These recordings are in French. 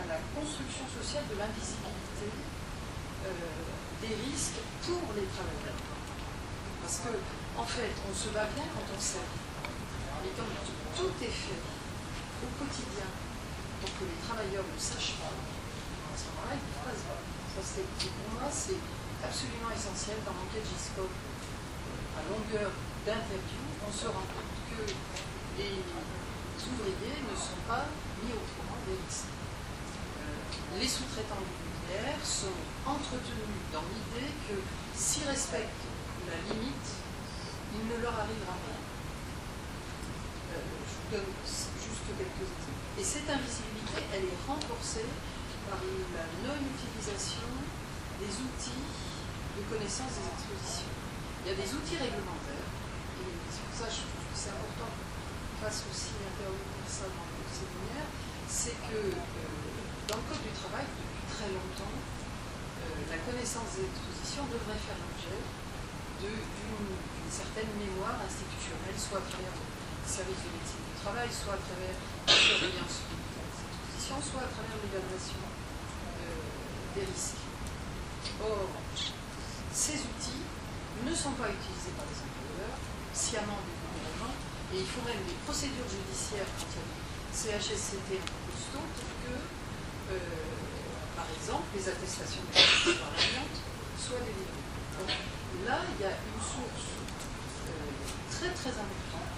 à la construction sociale de l'invisibilité des risques pour les travailleurs. Parce que, en fait, on se bat bien quand on sert. Mais quand tout est fait au quotidien pour que les travailleurs ne sachent pas, à ce moment-là, ils ne peuvent pas se battre. Pour moi, c'est absolument essentiel. Dans l'enquête GISCOP, à longueur d'interview, on se rend compte que les ouvriers ne sont pas mis au courant des risques. Les sous-traitants du nucléaire sont entretenus dans l'idée que s'ils respectent la limite, il ne leur arrivera rien. Je vous donne juste quelques exemples. Et cette invisibilité, elle est renforcée par la non-utilisation des outils de connaissance des expositions. Il y a des outils réglementaires, et c'est pour ça que je trouve que c'est important qu'on fasse aussi intervenir ça dans le séminaire, c'est que dans le Code du travail, depuis très longtemps, la connaissance des expositions devrait faire l'objet d'une certaine mémoire institutionnelle, soit à travers le service de médecine du travail, soit à travers la surveillance des expositions, soit à travers l'évaluation des risques. Or, ces outils ne sont pas utilisés par les employeurs, sciemment délibérément, et il faut même des procédures judiciaires quand il y a des CHSCT un peu costauds pour que, par exemple, les attestations de par l'amiante soient délivrées. Donc là, il y a une source très très importante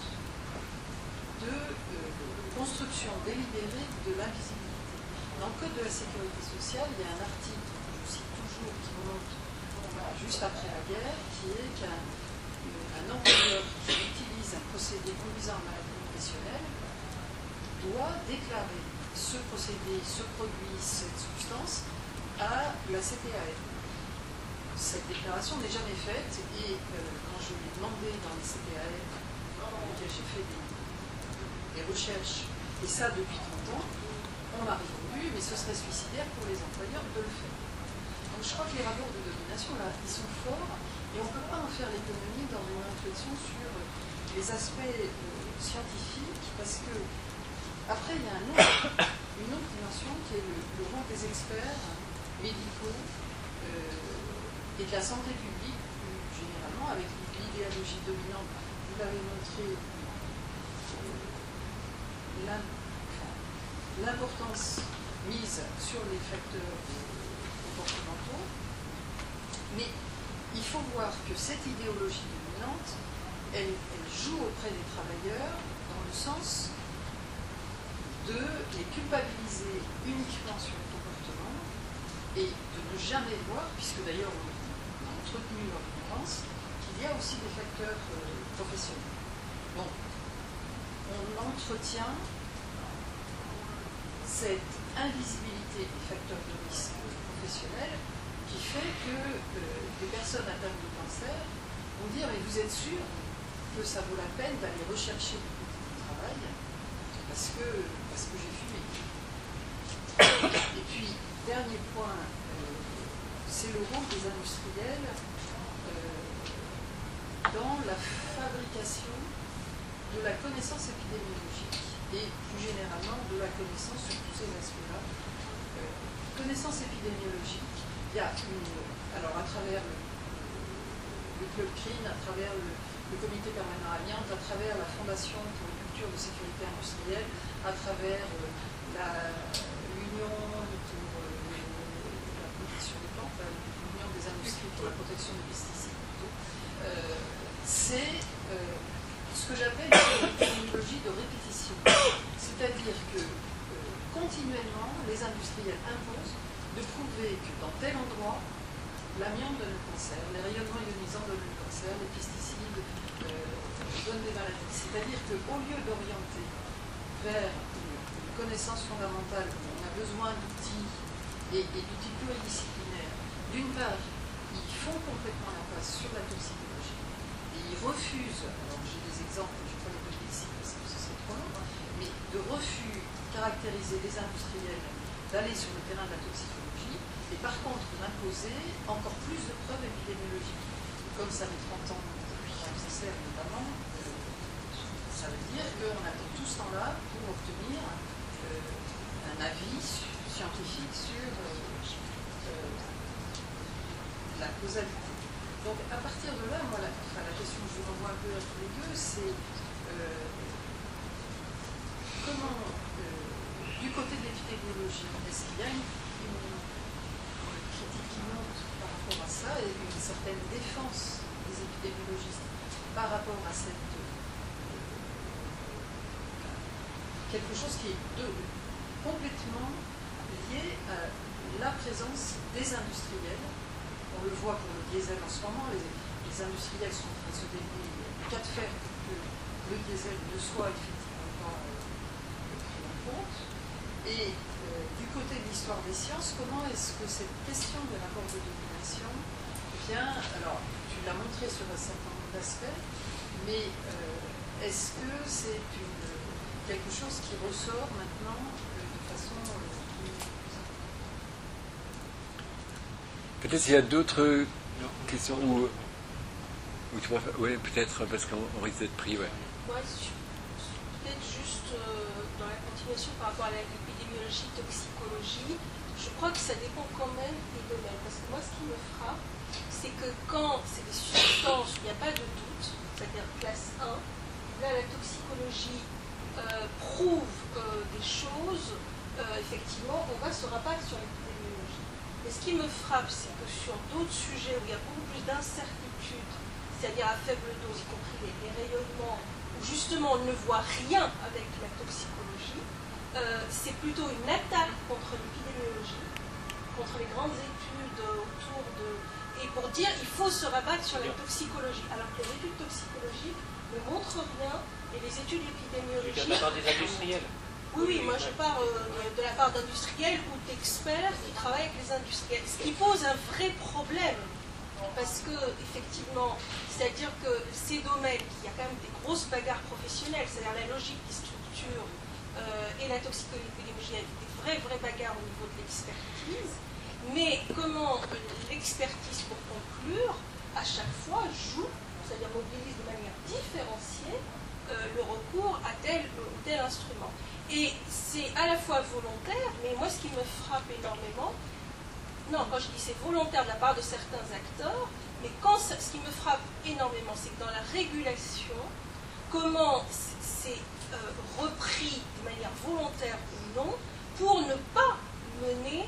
de construction délibérée de l'invisibilité. Dans le Code de la sécurité sociale, il y a un article que je cite toujours qui remonte juste après la guerre, qui est qu'un employeur qui utilise un procédé conduisant à maladie professionnelle doit déclarer ce procédé, ce produit, cette substance à la CPAM. Cette déclaration n'est jamais faite et quand je l'ai demandé dans les CPAM, dans lesquels j'ai fait des recherches, et ça depuis 30 ans, on m'a répondu, mais ce serait suicidaire pour les employeurs de le faire. Donc je crois que les rapports de domination, là, ils sont forts, et on ne peut pas en faire l'économie dans une réflexion sur les aspects scientifiques, parce que après, il y a une autre dimension qui est le rôle des experts médicaux et de la santé publique, plus généralement, avec l'idéologie dominante. Vous l'avez montré, l'importance mise sur les facteurs comportementaux, mais il faut voir que cette idéologie dominante, elle joue auprès des travailleurs dans le sens de les culpabiliser uniquement sur le comportement et de ne jamais voir, puisque d'ailleurs on a entretenu leur ignorance, qu'il y a aussi des facteurs professionnels. Donc, on entretient cette invisibilité des facteurs de risque professionnels qui fait que des personnes atteintes de cancer vont dire « mais vous êtes sûr que ça vaut la peine d'aller rechercher du travail parce que j'ai fumé ». Et puis, dernier point, c'est le rôle des industriels dans la fabrication de la connaissance épidémiologique et plus généralement de la connaissance sur tous ces aspects-là. Connaissance épidémiologique, il y a alors à travers le Club CRIN, à travers le Comité permanent amiante, à travers la Fondation pour une culture de sécurité industrielle, à travers l'Union pour la protection des plantes, l'Union des industries pour la protection des pesticides, c'est ce que j'appelle une technologie de répétition. C'est-à-dire que continuellement, les industriels imposent de prouver que dans tel endroit, l'amiante donne le cancer, les rayonnements ionisants donnent le cancer, les pesticides donnent des maladies. C'est-à-dire qu'au lieu d'orienter vers une connaissance fondamentale, on a besoin d'outils et d'outils pluridisciplinaires. D'une part, ils font complètement l'impasse sur la toxicologie et ils refusent, alors j'ai des exemples, je ne vais pas les donner ici parce que ce serait trop long, mais de refus caractériser les industriels d'aller sur le terrain de la toxicologie et par contre d'imposer encore plus de preuves épidémiologiques. Comme ça met 30 ans depuis que ça sert notamment, ça veut dire qu'on attend tout ce temps-là pour obtenir un avis scientifique sur la causalité. Donc à partir de là, moi, la question que je vous renvoie un peu à tous les deux, c'est comment, du côté de l'épidémiologie, est-ce qu'il y a une critique qui monte par rapport à ça et une certaine défense des épidémiologistes par rapport à cette quelque chose qui est complètement lié à la présence des industriels. On le voit pour le diesel en ce moment, les industriels sont en train de se débrouiller. Il y a des cas de fer pour que le diesel ne soit effectivement pas pris en compte. Et du côté de l'histoire des sciences, comment est-ce que cette question de rapport de domination vient, alors tu l'as montré sur un certain nombre d'aspects, mais est-ce que c'est quelque chose qui ressort maintenant de façon Peut-être il y a d'autres questions où tu préfères. Oui, peut-être parce qu'on risque d'être pris. Ouais. Moi, peut-être juste dans la continuation par rapport à l'épidémiologie, toxicologie, je crois que ça dépend quand même des domaines. Parce que moi, ce qui me frappe, c'est que quand c'est des substances où il n'y a pas de doute, c'est-à-dire classe 1, là, la toxicologie prouve des choses, effectivement, on va se rabattre sur l'épidémiologie. Mais ce qui me frappe, c'est que sur d'autres sujets où il y a beaucoup plus d'incertitudes, c'est-à-dire à faible dose, y compris les rayonnements, où justement on ne voit rien avec la toxicologie, c'est plutôt une attaque contre l'épidémiologie, contre les grandes études autour de... Et pour dire il faut se rabattre sur la toxicologie, alors que les études toxicologiques ne montrent rien, et les études épidémiologiques... Tu parles des industriels. Oui, moi je parle de la part d'industriels ou d'experts qui travaillent avec les industriels. Ce qui pose un vrai problème, parce que, effectivement, c'est-à-dire que ces domaines, il y a quand même des grosses bagarres professionnelles, c'est-à-dire la logique des structures et la toxicologie épidémiologie, avec des vraies bagarres au niveau de l'expertise, mais comment l'expertise, pour conclure, à chaque fois joue, c'est-à-dire mobilise de manière différenciée le recours à tel ou tel instrument. Et c'est à la fois volontaire, mais moi ce qui me frappe énormément, non, quand je dis c'est volontaire de la part de certains acteurs, mais ce qui me frappe énormément, c'est que dans la régulation, comment c'est repris de manière volontaire ou non, pour ne pas mener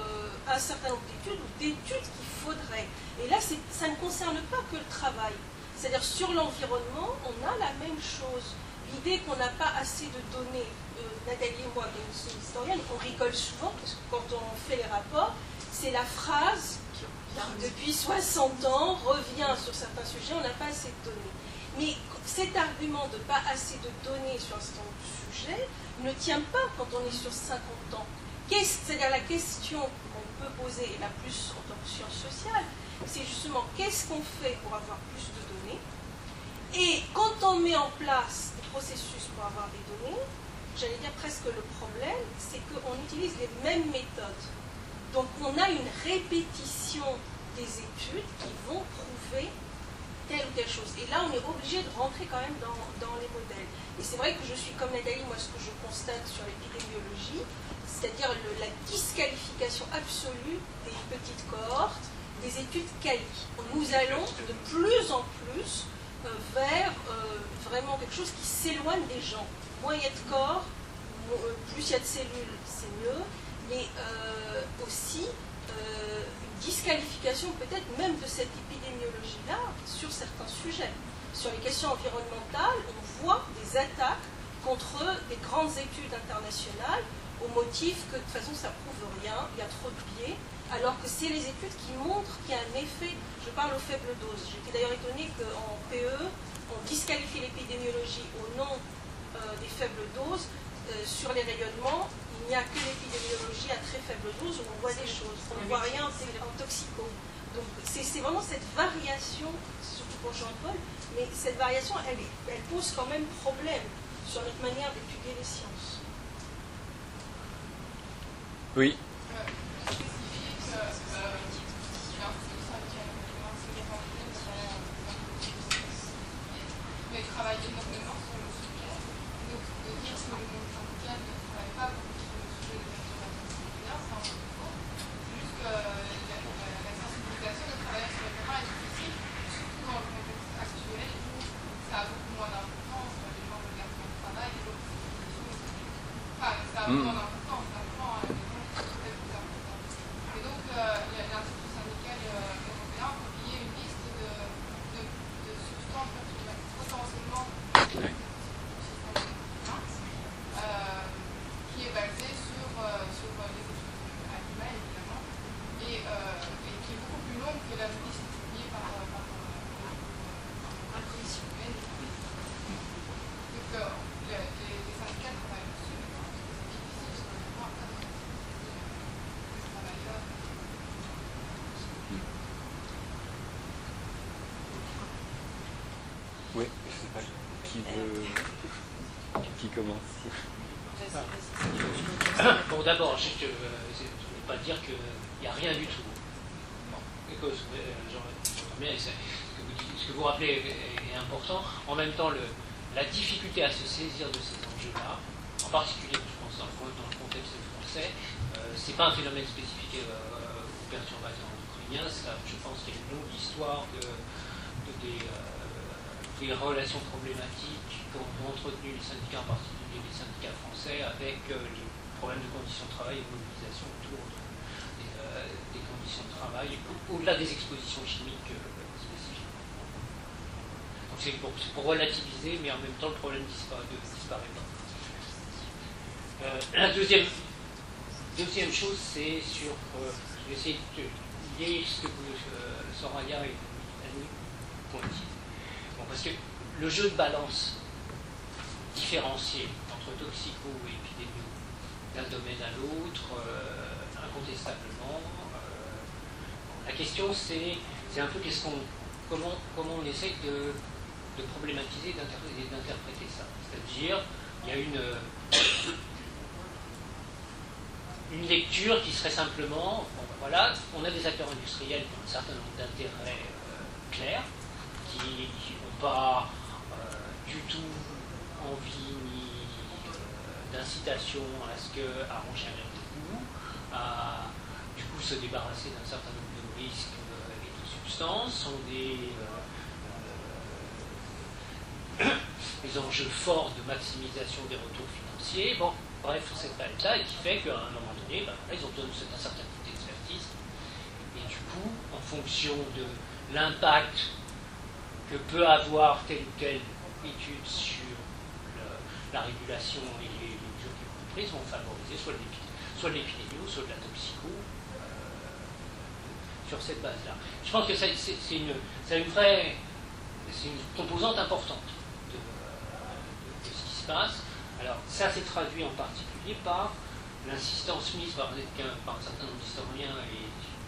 un certain nombre d'études ou d'études qu'il faudrait. Et là, ça ne concerne pas que le travail. C'est-à-dire sur l'environnement, on a la même chose. L'idée qu'on n'a pas assez de données, Nathalie et moi, qui sommes historiennes, on rigole souvent, parce que quand on fait les rapports, c'est la phrase qui, depuis 60 ans, revient sur certains sujets, on n'a pas assez de données. Mais cet argument de pas assez de données sur un certain nombre de sujets ne tient pas quand on est sur 50 ans. C'est-à-dire la question qu'on peut poser, et la plus en tant que science sociale, c'est justement qu'est-ce qu'on fait pour avoir plus de données. Et quand on met en place des processus pour avoir des données, j'allais dire presque le problème, c'est qu'on utilise les mêmes méthodes. Donc on a une répétition des études qui vont prouver telle ou telle chose. Et là, on est obligé de rentrer quand même dans les modèles. Et c'est vrai que je suis comme Nathalie, moi ce que je constate sur l'épidémiologie, c'est-à-dire la disqualification absolue des petites cohortes, des études quali. Nous allons de plus en plus vers vraiment quelque chose qui s'éloigne des gens. Moins il y a de corps, plus il y a de cellules, c'est mieux, mais aussi une disqualification peut-être même de cette épidémiologie-là sur certains sujets. Sur les questions environnementales, on voit des attaques contre des grandes études internationales au motif que de toute façon ça ne prouve rien, il y a trop de biais, alors que c'est les études qui montrent qu'il y a un effet, je parle aux faibles doses. J'étais d'ailleurs étonnée qu'en PE, on disqualifie l'épidémiologie au nom des faibles doses. Sur les rayonnements, il n'y a que l'épidémiologie à très faible dose où on voit des choses. On ne voit rien en toxico. Donc c'est vraiment cette variation, surtout pour Jean-Paul, mais cette variation, elle pose quand même problème sur notre manière d'étudier les sciences. Oui. Mais travaille énormément sur le sujet. Donc, de dire que le monde syndical ne travaille pas beaucoup sur le sujet de la a besoin d'importance, vraiment, des gens qui sont très importants. Et donc, il y a l'Institut syndical européen qui a publié une liste de substances perturbatrices potentiellement qui est basée sur les études animales, évidemment, et qui est beaucoup plus longue que la liste publiée par la commission humaine. Donc, les syndicats travaillent dessus, mais parce que c'est difficile sur le point de ce travail-là. Oui, je sais pas qui commence. Bon, d'abord, je ne veux pas dire qu'il n'y a rien du tout. Bon, j'entends bien, ce que vous rappelez est important. En même temps, la difficulté à se saisir de ces enjeux-là, en particulier, je pense, dans le contexte français, c'est pas un phénomène spécifique aux perturbateurs endocriniens. Je pense qu'il y a une longue histoire des relations problématiques qu'ont entretenu les syndicats, en particulier les syndicats français, avec les problèmes de conditions de travail et de mobilisation autour des conditions de travail, au-delà des expositions chimiques spécifiques. Donc c'est pour relativiser, mais en même temps le problème disparaît pas. La deuxième chose, c'est sur... je vais essayer de lier ce que Soraya et Annie ont dit. Bon, parce que le jeu de balance différencié entre toxico et épidémio d'un domaine à l'autre, incontestablement, la question c'est un peu comment on essaie de problématiser et d'interpréter ça. C'est-à-dire, il y a une lecture qui serait simplement, bon, voilà, on a des acteurs industriels qui ont un certain nombre d'intérêts clairs, qui n'ont pas du tout envie ni d'incitation à arranger un coup, à du coup se débarrasser d'un certain nombre de risques et de substances, sont des enjeux forts de maximisation des retours financiers. Bon, bref, cette palette-là, et qui fait qu'à un moment donné, ils ont besoin d'un certain type d'expertise. Et du coup, en fonction de l'impact que peut avoir telle ou telle étude sur la régulation et les mesures qui vont être prises, vont favoriser soit l'épidémie, soit de la toxico sur cette base-là. Je pense que c'est une composante importante de ce qui se passe. Alors, ça s'est traduit en particulier par l'insistance mise par un certain nombre d'historiens et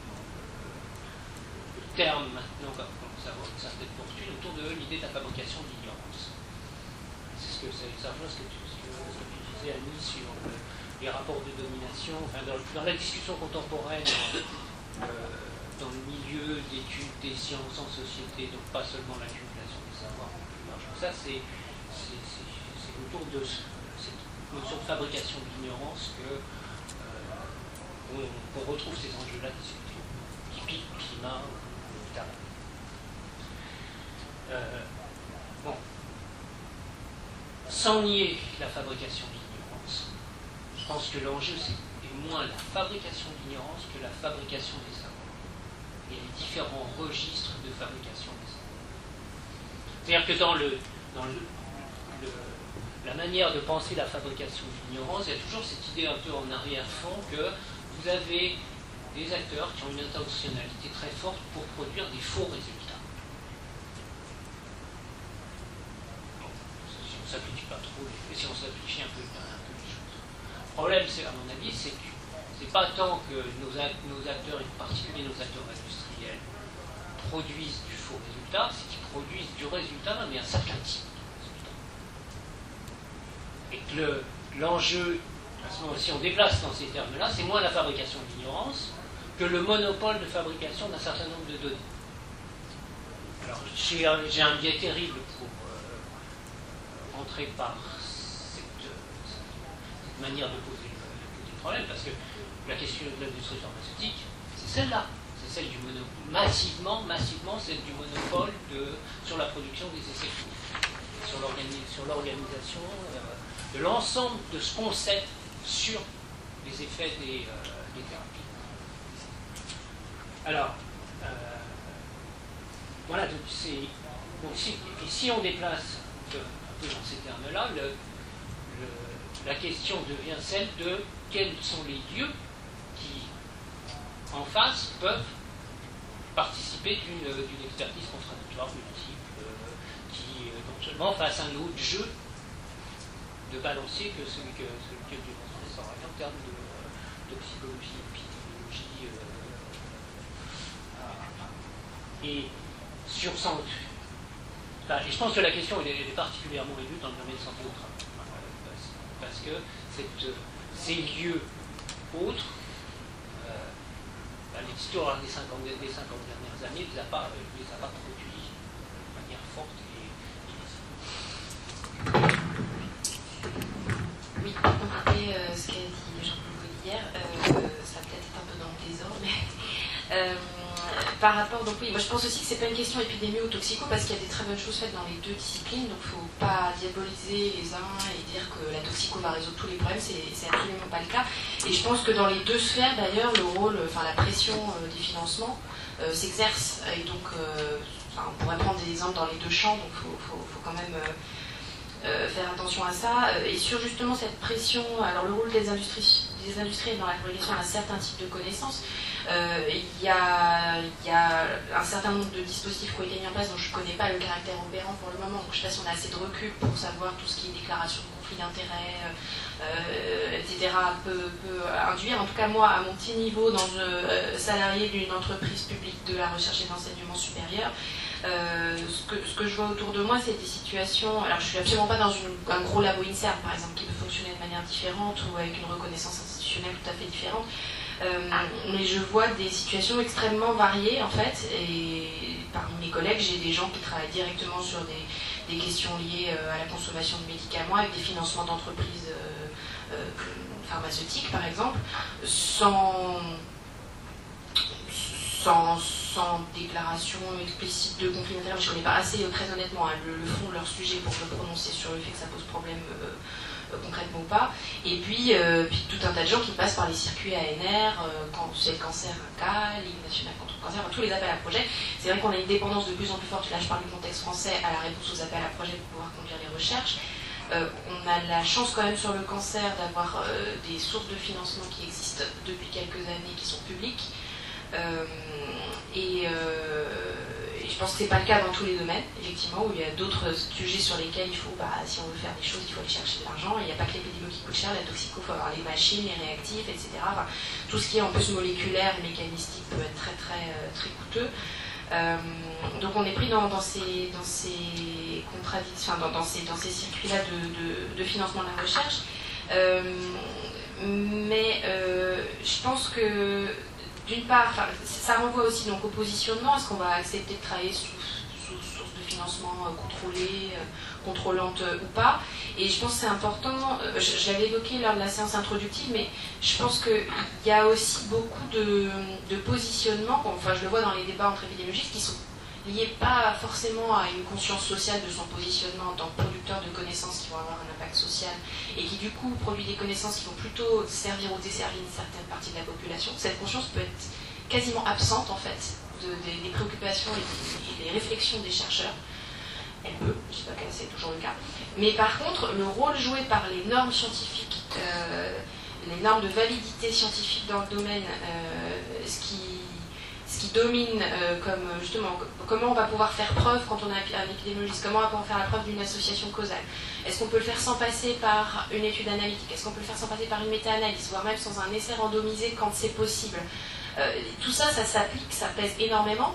le terme maintenant commence à avoir une certaine fortune autour de l'idée de la fabrication de l'ignorance. C'est ça rejoint ce que tu disais, Annie, sur les rapports de domination, enfin, dans la discussion contemporaine, dans le milieu d'études des sciences en société, donc pas seulement l'accumulation des savoirs, mais plus largement. Ça, c'est autour de cette notion de fabrication de l'ignorance qu'on retrouve ces enjeux-là typiques climat ou talent. Bon. Sans nier la fabrication de l'ignorance, je pense que l'enjeu c'est moins la fabrication de l'ignorance que la fabrication des savoirs et les différents registres de fabrication des savoirs. C'est-à-dire que dans la manière de penser la fabrication de l'ignorance, il y a toujours cette idée un peu en arrière-fond que vous avez des acteurs qui ont une intentionnalité très forte pour produire des faux résultats. Bon, si on ne s'applique pas trop, mais si on s'applique un peu les choses. Le problème, à mon avis, c'est que c'est pas tant que nos acteurs, et en particulier nos acteurs industriels, produisent du faux résultat, c'est qu'ils produisent du résultat, mais un certain type. Et que l'enjeu, si on déplace dans ces termes-là, c'est moins la fabrication de l'ignorance que le monopole de fabrication d'un certain nombre de données. Alors, j'ai un biais terrible pour rentrer par cette manière de poser le problème, parce que la question de l'industrie pharmaceutique, c'est celle-là. C'est celle du monopole, massivement celle du monopole sur la production des essais cliniques, sur l'organisation de l'ensemble de ce qu'on sait sur les effets des thérapies. Alors, voilà, donc c'est... Bon, si on déplace un peu dans ces termes-là, la question devient celle de quels sont les lieux qui, en face, peuvent participer d'une expertise contradictoire multiple, qui non seulement fasse un autre jeu de balancier que celui que démontrait Soraya en termes de psychologie, épidémiologie, et sur santé. Enfin, et je pense que la question elle est particulièrement aiguë dans le domaine santé au travail. Parce que ces lieux autres, l'histoire des 50 dernières années ne les a pas produits de manière forte et oui, pour compléter ce qu'a dit Jean-Paul Godillère, ça va peut-être être un peu dans le désordre, mais par rapport, donc oui, moi je pense aussi que c'est pas une question épidémie ou toxico parce qu'il y a des très bonnes choses faites dans les deux disciplines, donc il ne faut pas diaboliser les uns et dire que la toxico va résoudre tous les problèmes, c'est absolument pas le cas. Et je pense que dans les deux sphères d'ailleurs, le rôle, enfin la pression des financements s'exerce, et donc on pourrait prendre des exemples dans les deux champs, donc il faut quand même faire attention à ça. Et sur justement cette pression, alors le rôle des industriels dans la fabrication d'un certain type de connaissances, il y a un certain nombre de dispositifs qui ont été mis en place dont je ne connais pas le caractère opérant pour le moment, donc je ne sais pas si on a assez de recul pour savoir tout ce qui est déclaration de conflit d'intérêts, etc. peut induire. En tout cas moi, à mon petit niveau, salarié d'une entreprise publique de la recherche et de l'enseignement supérieur, ce que je vois autour de moi, c'est des situations. Alors, je suis absolument pas dans un gros labo INSERM, par exemple, qui peut fonctionner de manière différente ou avec une reconnaissance institutionnelle tout à fait différente. Mais je vois des situations extrêmement variées, en fait. Et parmi mes collègues, j'ai des gens qui travaillent directement sur des questions liées à la consommation de médicaments, avec des financements d'entreprises pharmaceutiques, par exemple, sans déclaration explicite de conflit d'intérêts. Je ne connais pas assez, très honnêtement, le fond de leur sujet pour me prononcer sur le fait que ça pose problème concrètement ou pas. Et puis tout un tas de gens qui passent par les circuits ANR, quand c'est le cancer un cas, Ligue nationale contre le cancer, tous les appels à projets. C'est vrai qu'on a une dépendance de plus en plus forte, là je parle du contexte français, à la réponse aux appels à projets pour pouvoir conduire les recherches. On a la chance quand même sur le cancer d'avoir des sources de financement qui existent depuis quelques années, qui sont publiques. Et je pense que c'est pas le cas dans tous les domaines, effectivement, où il y a d'autres sujets sur lesquels il faut, si on veut faire des choses, il faut aller chercher de l'argent. Il n'y a pas que l'épidémie qui coûte cher, la toxico, il faut avoir les machines, les réactifs, etc. Enfin, tout ce qui est en plus moléculaire, mécanistique peut être très très très coûteux. Donc on est pris dans ces contradictions, dans ces circuits-là de financement de la recherche. Mais je pense que d'une part, ça renvoie aussi donc au positionnement. Est-ce qu'on va accepter de travailler sous source de financement contrôlée, contrôlante ou pas? Et je pense que c'est important, je l'avais évoqué lors de la séance introductive, mais je pense qu'il y a aussi beaucoup de positionnements, enfin je le vois dans les débats entre épidémiologistes, qui sont liés pas forcément à une conscience sociale de son positionnement en tant que producteur de connaissances qui vont avoir un impact social et qui du coup produit des connaissances qui vont plutôt servir ou desservir une certaine partie de la population. Cette conscience peut être quasiment absente en fait des préoccupations et des réflexions des chercheurs. Elle peut, je ne sais pas que c'est toujours le cas. Mais par contre, le rôle joué par les normes scientifiques, les normes de validité scientifique dans le domaine, ce qui domine comme justement comment on va pouvoir faire preuve quand on est un épidémiologiste, comment on va pouvoir faire la preuve d'une association causale. Est-ce qu'on peut le faire sans passer par une étude analytique? Est-ce qu'on peut le faire sans passer par une méta-analyse, voire même sans un essai randomisé quand c'est possible? Tout ça, ça s'applique, ça pèse énormément.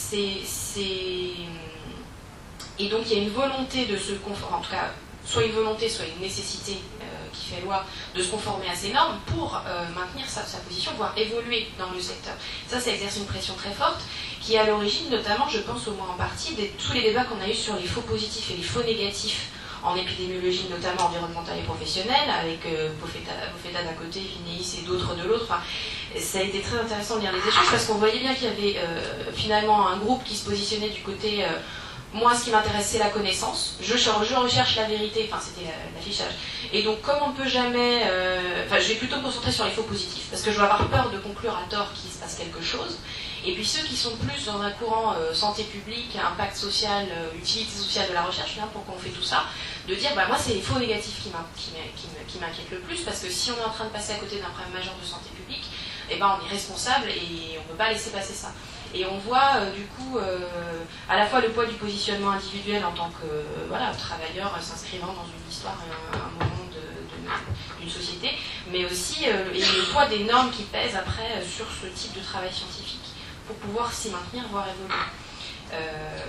Et donc il y a une volonté de se conformer, en tout cas, soit une volonté, soit une nécessité qui fait loi de se conformer à ces normes pour maintenir sa position, voire évoluer dans le secteur. Ça exerce une pression très forte qui est à l'origine, notamment, je pense au moins en partie, de tous les débats qu'on a eus sur les faux positifs et les faux négatifs en épidémiologie, notamment environnementale et professionnelle, avec Bofetta d'un côté, Vineis et d'autres de l'autre. Enfin, ça a été très intéressant de lire les échanges parce qu'on voyait bien qu'il y avait finalement un groupe qui se positionnait du côté moi, ce qui m'intéresse, c'est la connaissance. Je recherche la vérité, enfin, c'était l'affichage. Et donc, comme on ne peut jamais... je vais plutôt me concentrer sur les faux positifs, parce que je vais avoir peur de conclure à tort qu'il se passe quelque chose. Et puis ceux qui sont plus dans un courant santé publique, impact social, utilité sociale de la recherche, pourquoi on fait tout ça, de dire, bah, moi, c'est les faux négatifs qui m'inquiètent le plus, parce que si on est en train de passer à côté d'un problème majeur de santé publique, eh ben, on est responsable et on ne peut pas laisser passer ça. Et on voit du coup à la fois le poids du positionnement individuel en tant que travailleur s'inscrivant dans une histoire, un moment d'une société, mais aussi et le poids des normes qui pèsent après sur ce type de travail scientifique pour pouvoir s'y maintenir, voire évoluer.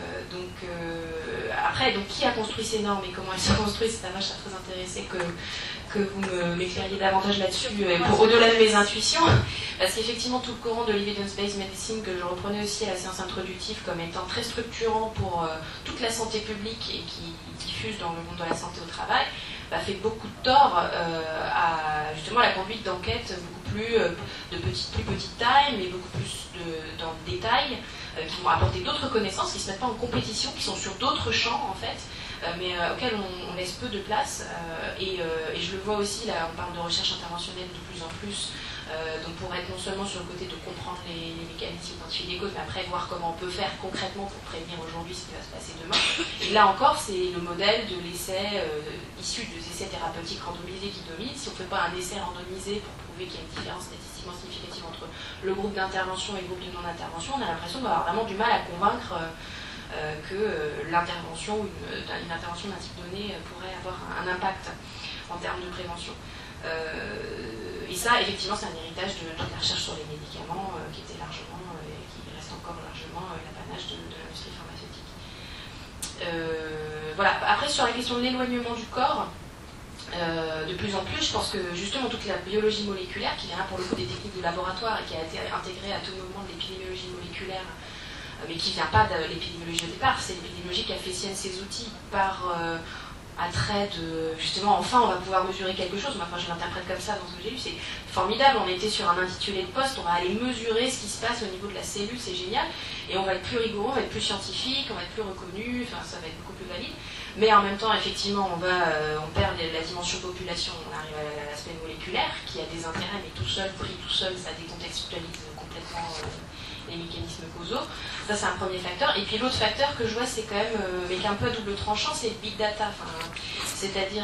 Après, qui a construit ces normes et comment elles sont construites, c'est moi je serais très intéressée que vous m'éclairiez davantage là-dessus, au-delà de mes intuitions, parce qu'effectivement tout le courant de l'evidence-based medicine que je reprenais aussi à la séance introductive comme étant très structurant pour toute la santé publique et qui diffuse dans le monde de la santé au travail, fait beaucoup de tort à justement la conduite d'enquêtes beaucoup plus de plus petite taille, mais beaucoup plus dans le détail, qui vont apporter d'autres connaissances, qui ne se mettent pas en compétition, qui sont sur d'autres champs en fait, mais auxquels on laisse peu de place. Et je le vois aussi, là on parle de recherche interventionnelle de plus en plus, donc pour être non seulement sur le côté de comprendre les mécanismes identifiés des causes, mais après voir comment on peut faire concrètement pour prévenir aujourd'hui ce qui va se passer demain. Et là encore, c'est le modèle de l'essai issu des essais thérapeutiques randomisés qui domine. Si on ne fait pas un essai randomisé pour prouver qu'il y a une différence statistiquement significative entre le groupe d'intervention et le groupe de non-intervention, on a l'impression d'avoir vraiment du mal à convaincre que l'intervention, une intervention d'un type donné pourrait avoir un impact en termes de prévention. Et ça, effectivement, c'est un héritage de la recherche sur les médicaments qui était largement, et qui reste encore largement l'apanage de l'industrie pharmaceutique. Voilà. Après, sur la question de l'éloignement du corps, de plus en plus, je pense que justement toute la biologie moléculaire, qui vient pour le coup des techniques de laboratoire et qui a été intégrée à tout moment de l'épidémiologie moléculaire, mais qui ne vient pas de l'épidémiologie au départ, c'est l'épidémiologie qui a fait sienne ses outils par attrait de, justement, enfin on va pouvoir mesurer quelque chose, enfin je l'interprète comme ça dans ce que j'ai lu, c'est formidable, on était sur un intitulé de poste, on va aller mesurer ce qui se passe au niveau de la cellule, c'est génial, et on va être plus rigoureux, on va être plus scientifique, on va être plus reconnu, enfin ça va être beaucoup plus valide, mais en même temps effectivement on perd la dimension population, on arrive à l'aspect moléculaire qui a des intérêts, mais tout seul, pris tout seul, ça décontextualise complètement les mécanismes causaux. Ça, c'est un premier facteur. Et puis l'autre facteur que je vois, c'est quand même, mais qui est un peu à double tranchant, c'est le big data. C'est-à-dire,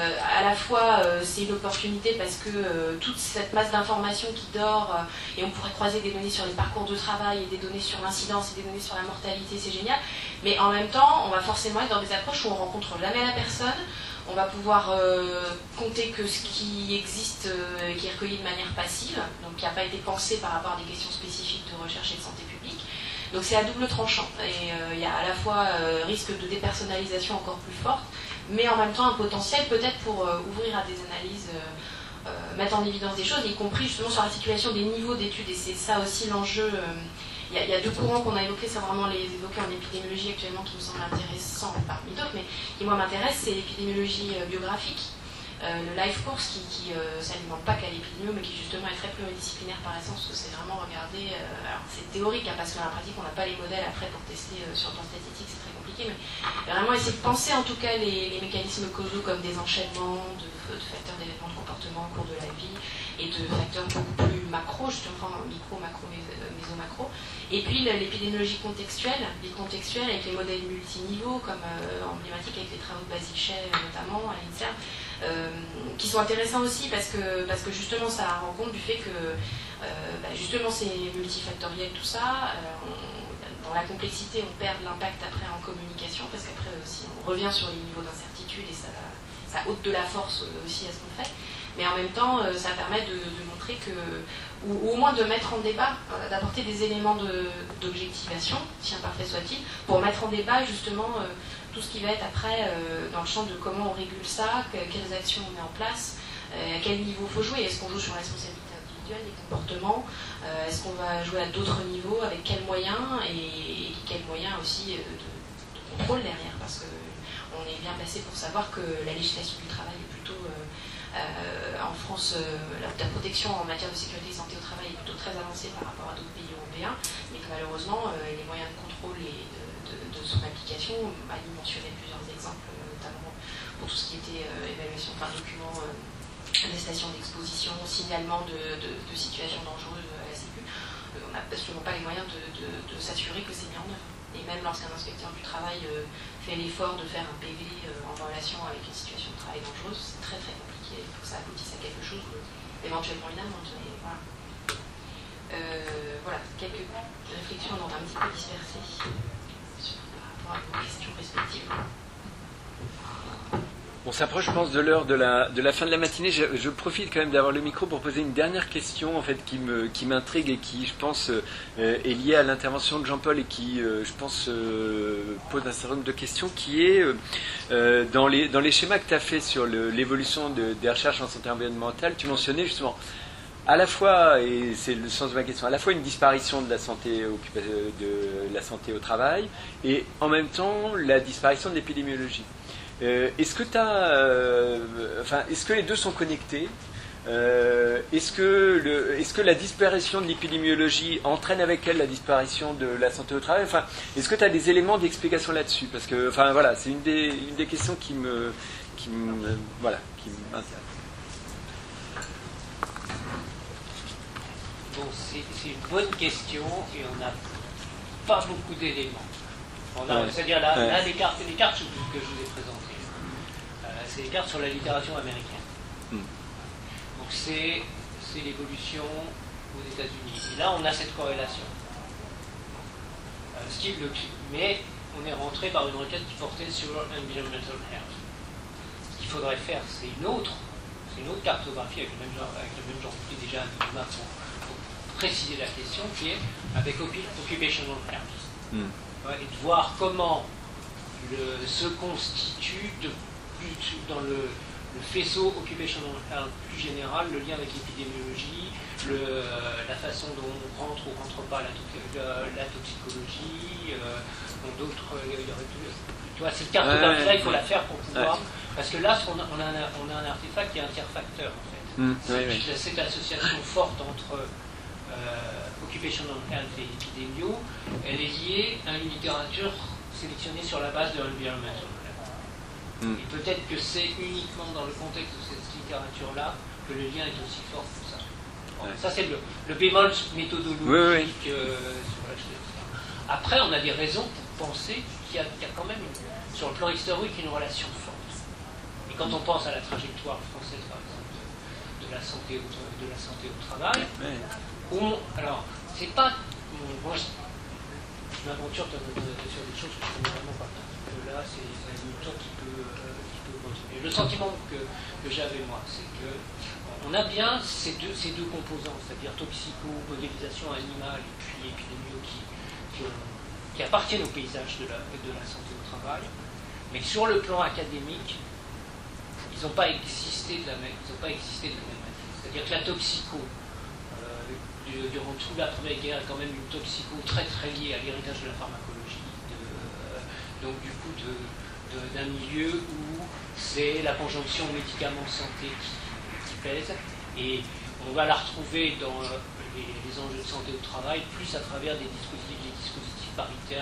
à la fois, c'est une opportunité parce que toute cette masse d'informations qui dort, et on pourrait croiser des données sur les parcours de travail, et des données sur l'incidence, et des données sur la mortalité, c'est génial. Mais en même temps, on va forcément être dans des approches où on rencontre jamais la personne. On va pouvoir compter que ce qui existe et qui est recueilli de manière passive, donc qui n'a pas été pensé par rapport à des questions spécifiques de recherche et de santé publique. Donc c'est à double tranchant. Et il y a à la fois risque de dépersonnalisation encore plus forte, mais en même temps un potentiel peut-être pour ouvrir à des analyses, mettre en évidence des choses, y compris justement sur l'articulation des niveaux d'études. Et c'est ça aussi l'enjeu. Il y a deux courants qu'on a évoqués, c'est vraiment les évoquer en épidémiologie actuellement qui me semblent intéressants parmi d'autres, mais qui moi m'intéresse, c'est l'épidémiologie biographique, le life course qui s'alimente pas qu'à l'épidémio, mais qui justement est très pluridisciplinaire par essence, parce que c'est vraiment regarder, alors c'est théorique, parce que dans la pratique on n'a pas les modèles après pour tester sur le temps statistique, c'est très compliqué, mais vraiment essayer de penser en tout cas les mécanismes causaux comme des enchaînements de facteurs d'événements de comportement au cours de la vie, et de facteurs beaucoup plus macro, justement micro, macro, méso-macro. Et puis l'épidémiologie contextuelle, avec les modèles multiniveaux, comme emblématiques avec les travaux de Basile-Chay notamment à l'INSERM, qui sont intéressants aussi parce que justement ça rend compte du fait que justement c'est multifactoriel tout ça. Dans la complexité, on perd l'impact après en communication, parce qu'après aussi on revient sur les niveaux d'incertitude et ça ôte de la force aussi à ce qu'on fait. Mais en même temps, ça permet de montrer que, ou au moins de mettre en débat, d'apporter des éléments d'objectivation, si imparfait soit-il, pour mettre en débat justement tout ce qui va être après dans le champ de comment on régule ça, quelles actions on met en place, à quel niveau il faut jouer. Est-ce qu'on joue sur la responsabilité individuelle, les comportements, est-ce qu'on va jouer à d'autres niveaux, avec quels moyens, et quels moyens aussi de contrôle derrière, parce qu'on est bien placé pour savoir que la législation du travail est plutôt... en France, la protection en matière de sécurité et santé au travail est plutôt très avancée par rapport à d'autres pays européens, mais que malheureusement, les moyens de contrôle et de de son application. Ali mentionnait plusieurs exemples, notamment pour tout ce qui était évaluation par document, attestation d'exposition, signalement de situations dangereuses à la Sécu. On n'a absolument pas les moyens de s'assurer que c'est mis en œuvre. Et même lorsqu'un inspecteur du travail fait l'effort de faire un PV en relation avec une situation de travail dangereuse, c'est très très compliqué. Il faut que ça aboutisse à quelque chose, éventuellement une amende. Mais voilà. Voilà, quelques réflexions dans un petit peu dispersées par rapport à vos questions respectives. On s'approche, je pense, de l'heure de la fin de la matinée. Je profite quand même d'avoir le micro pour poser une dernière question en fait, qui m'intrigue et qui, je pense, est liée à l'intervention de Jean-Paul et qui, je pense, pose un certain nombre de questions, qui est dans les schémas que tu as fait sur l'évolution des recherches en santé environnementale, tu mentionnais justement à la fois, et c'est le sens de ma question, à la fois une disparition de la santé au travail et en même temps la disparition de l'épidémiologie. Est-ce que les deux sont connectés? Est-ce que la disparition de l'épidémiologie entraîne avec elle la disparition de la santé au travail? Enfin, est-ce que tu as des éléments d'explication là-dessus? Parce que, enfin, voilà, c'est une des questions qui m'intéresse. Bon, c'est une bonne question et on n'a pas beaucoup d'éléments. C'est-à-dire là, les cartes que je vous ai présentées. C'est les cartes sur la littérature américaine. Donc c'est l'évolution aux États-Unis. Et là, on a cette corrélation. Mais on est rentré par une requête qui portait sur environmental health. Ce qu'il faudrait faire, c'est une autre cartographie avec le même genre qui est déjà un minimum pour préciser la question, qui est avec occupational health. Et de voir comment se constitue dans le faisceau occupational health plus général, le lien avec l'épidémiologie, la façon dont on rentre ou rentre pas la toxicologie, cette cartographie-là, il faut la faire pour pouvoir... Parce que là, on a un artefact qui est interfacteur, en fait. Cette association forte entre occupational health et épidémio, elle est liée à une littérature sélectionnée sur la base de environmental health. Et peut-être que c'est uniquement dans le contexte de cette littérature-là que le lien est aussi fort que ça. Bon, ça, c'est le bémol méthodologique sur la chose. Après, on a des raisons pour penser qu'il y a quand même, sur le plan historique, une relation forte. Et quand on pense à la trajectoire française, par exemple, de la santé au travail, alors, c'est pas... Moi, je m'aventure sur des choses que je connais vraiment pas. Là, c'est Newton qui peut continuer. Le sentiment que j'avais, moi, c'est que on a bien ces deux composants, c'est-à-dire toxico, modélisation animale et puis épidémio qui appartiennent au paysage de la santé au travail, mais sur le plan académique, ils n'ont pas existé de la même manière. C'est-à-dire que la toxico, durant toute la Première Guerre, est quand même une toxico très très liée à l'héritage de la pharmacologie, donc du coup d'un milieu où c'est la conjonction médicaments-santé qui pèse, et on va la retrouver dans les enjeux de santé au travail, plus à travers des dispositifs paritaires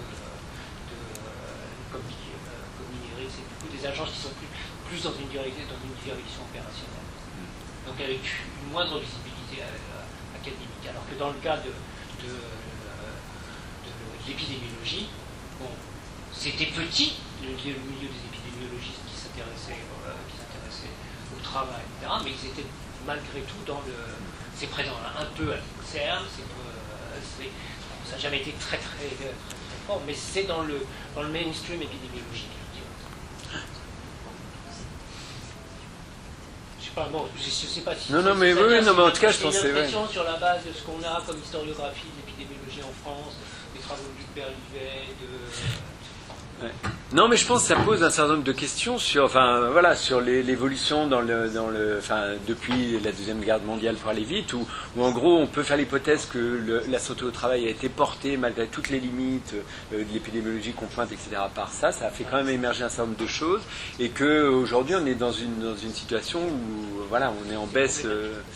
comme minéré, c'est du coup des agences qui sont plus dans une direction opérationnelle, donc avec une moindre visibilité académique. Alors que dans le cas de l'épidémiologie, bon, c'était petit, le milieu des épidémiologistes qui s'intéressaient au travail, etc., mais ils étaient malgré tout c'est présent un peu à l'INSERM, ça n'a jamais été très fort, mais c'est dans le mainstream épidémiologique. Je sais pas si... Non, mais oui, non, mais en tout cas, je pense que c'est... une impression sur la base de ce qu'on a comme historiographie de l'épidémiologie en France, des travaux de Luc Berlivet, Non, mais je pense que ça pose un certain nombre de questions sur l'évolution depuis la Deuxième Guerre mondiale, pour aller vite, où en gros on peut faire l'hypothèse que la santé au travail a été portée malgré toutes les limites de l'épidémiologie qu'on pointe, etc. par ça a fait quand même émerger un certain nombre de choses, et qu'aujourd'hui on est dans une situation où on est en baisse.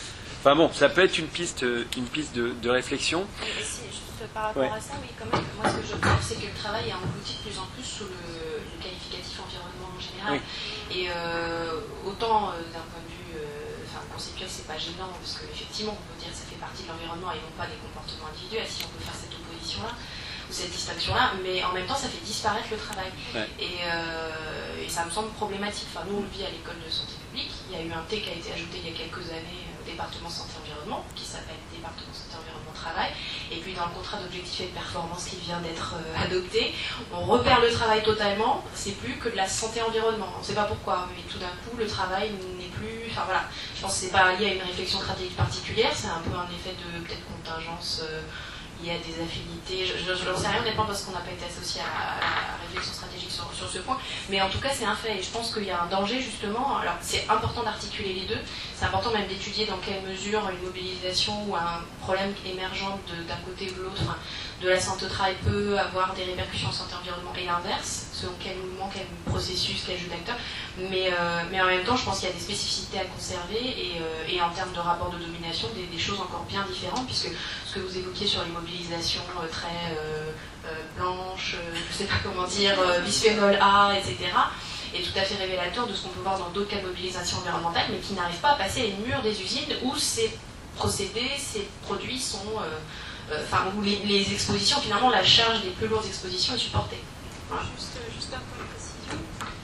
Enfin bon, ça peut être une piste de réflexion. Et si, juste par rapport à ça, oui, quand même, moi ce que j'observe, c'est que le travail est englouti de plus en plus sous le qualificatif environnement en général. Oui. Et autant d'un point de vue conceptuel, c'est pas gênant, parce qu'effectivement, on peut dire que ça fait partie de l'environnement et non pas des comportements individuels, si on peut faire cette opposition-là, ou cette distinction-là, mais en même temps, ça fait disparaître le travail. Ouais. Et ça me semble problématique. Enfin, nous, on le vit à l'école de santé publique. Il y a eu un T qui a été ajouté il y a quelques années au département santé-environnement, qui s'appelle département santé-environnement-travail. Et puis, dans le contrat d'objectifs et de performance qui vient d'être adopté, on repère le travail totalement. C'est plus que de la santé-environnement. On ne sait pas pourquoi, mais tout d'un coup, le travail n'est plus... Enfin, voilà. Je pense que c'est pas lié à une réflexion stratégique particulière. C'est un peu un effet de, peut-être, contingence... il y a des affinités, je n'en sais rien honnêtement parce qu'on n'a pas été associé à la réflexion stratégique sur ce point, mais en tout cas c'est un fait et je pense qu'il y a un danger justement, alors c'est important d'articuler les deux, c'est important même d'étudier dans quelle mesure une mobilisation ou un problème émergent d'un côté ou de l'autre de la santé au travail peut avoir des répercussions en santé-environnement et l'inverse, selon quel mouvement, quel processus, quel jeu d'acteurs, mais en même temps je pense qu'il y a des spécificités à conserver et en termes de rapport de domination des choses encore bien différentes, puisque ce que vous évoquiez sur les mobilisations très blanches, je ne sais pas comment dire, bisphénol A, etc., est tout à fait révélateur de ce qu'on peut voir dans d'autres cas de mobilisation environnementale, mais qui n'arrivent pas à passer les murs des usines où ces procédés, ces produits sont... où les expositions, finalement, la charge des plus lourdes expositions est supportée. Voilà. Juste un point de précision.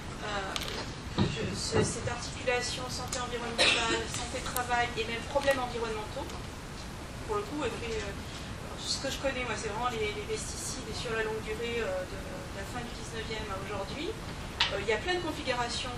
Cette articulation santé-environnementale, santé-travail et même problèmes environnementaux, pour le coup, ce que je connais, moi, c'est vraiment les pesticides et sur la longue durée de la fin du 19e à aujourd'hui. Il y a plein de configurations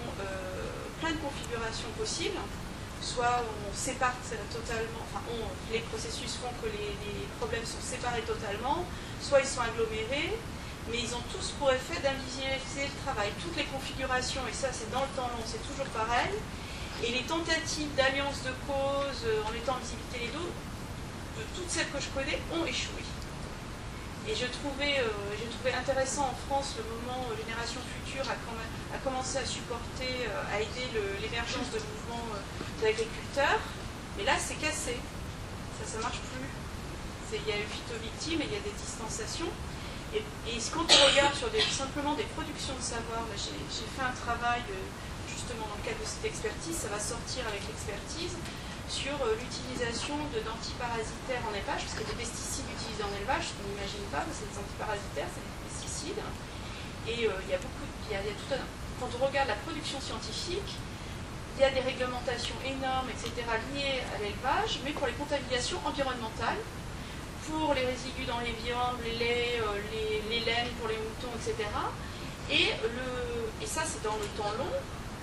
possibles. Soit on sépare totalement, les processus font que les problèmes sont séparés totalement, soit ils sont agglomérés, mais ils ont tous pour effet d'invisibiliser le travail. Toutes les configurations, et ça c'est dans le temps long, c'est toujours pareil, et les tentatives d'alliance de cause en mettant en visibilité les deux, de toutes celles que je connais, ont échoué. Et je trouvais intéressant en France le moment où Génération Future a commencé à supporter, à aider l'émergence de mouvements d'agriculteurs. Mais là, c'est cassé. Ça marche plus. Il y a eu phyto-victime et il y a des distanciations. Et quand on regarde sur simplement des productions de savoir, j'ai fait un travail justement dans le cadre de cette expertise, ça va sortir avec l'expertise, sur l'utilisation d'antiparasitaires en élevage, parce qu'il y a des pesticides utilisés en élevage, ce qu'on n'imagine pas, c'est des antiparasitaires, c'est des pesticides. Et quand on regarde la production scientifique, il y a des réglementations énormes, etc., liées à l'élevage, mais pour les contaminations environnementales, pour les résidus dans les viandes, les laits, les laines pour les moutons, etc. Et ça, c'est dans le temps long,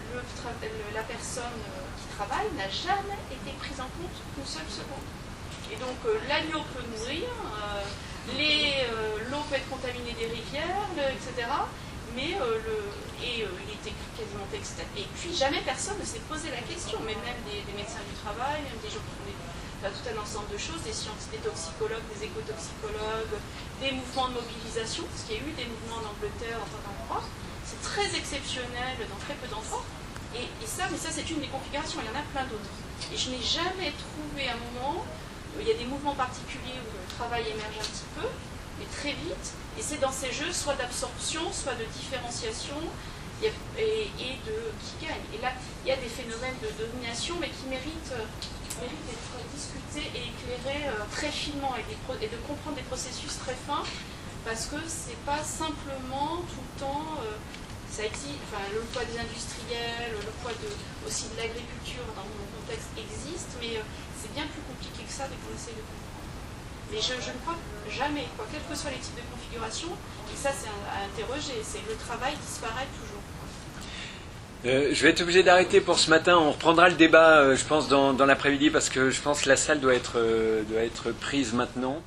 la personne qui travaille n'a jamais été prise en compte une seule seconde. Et donc l'agneau peut mourir, l'eau peut être contaminée des rivières, etc. Mais il était quasiment textile. Et puis jamais personne ne s'est posé la question, mais même des médecins du travail, même des gens qui font tout un ensemble de choses, des scientifiques, des toxicologues, des écotoxicologues, des mouvements de mobilisation, parce qu'il y a eu des mouvements en Angleterre en tant qu'endroit. C'est très exceptionnel dans très peu d'endroits. Mais ça c'est une des configurations, il y en a plein d'autres. Et je n'ai jamais trouvé un moment où il y a des mouvements particuliers où le travail émerge un petit peu, mais très vite, et c'est dans ces jeux soit d'absorption, soit de différenciation, qui gagnent. Et là, il y a des phénomènes de domination, mais qui méritent d'être discutés et éclairés très finement, et de comprendre des processus très fins, parce que c'est pas simplement tout le temps... ça existe, le poids des industriels, le poids aussi de l'agriculture dans mon contexte existe, mais c'est bien plus compliqué que ça dès qu'on essaie de comprendre. Mais je ne crois jamais, quels que soient les types de configurations, et ça c'est à interroger, c'est que le travail disparaît toujours. Je vais être obligé d'arrêter pour ce matin. On reprendra le débat, je pense, dans l'après-midi, parce que je pense que la salle doit être prise maintenant.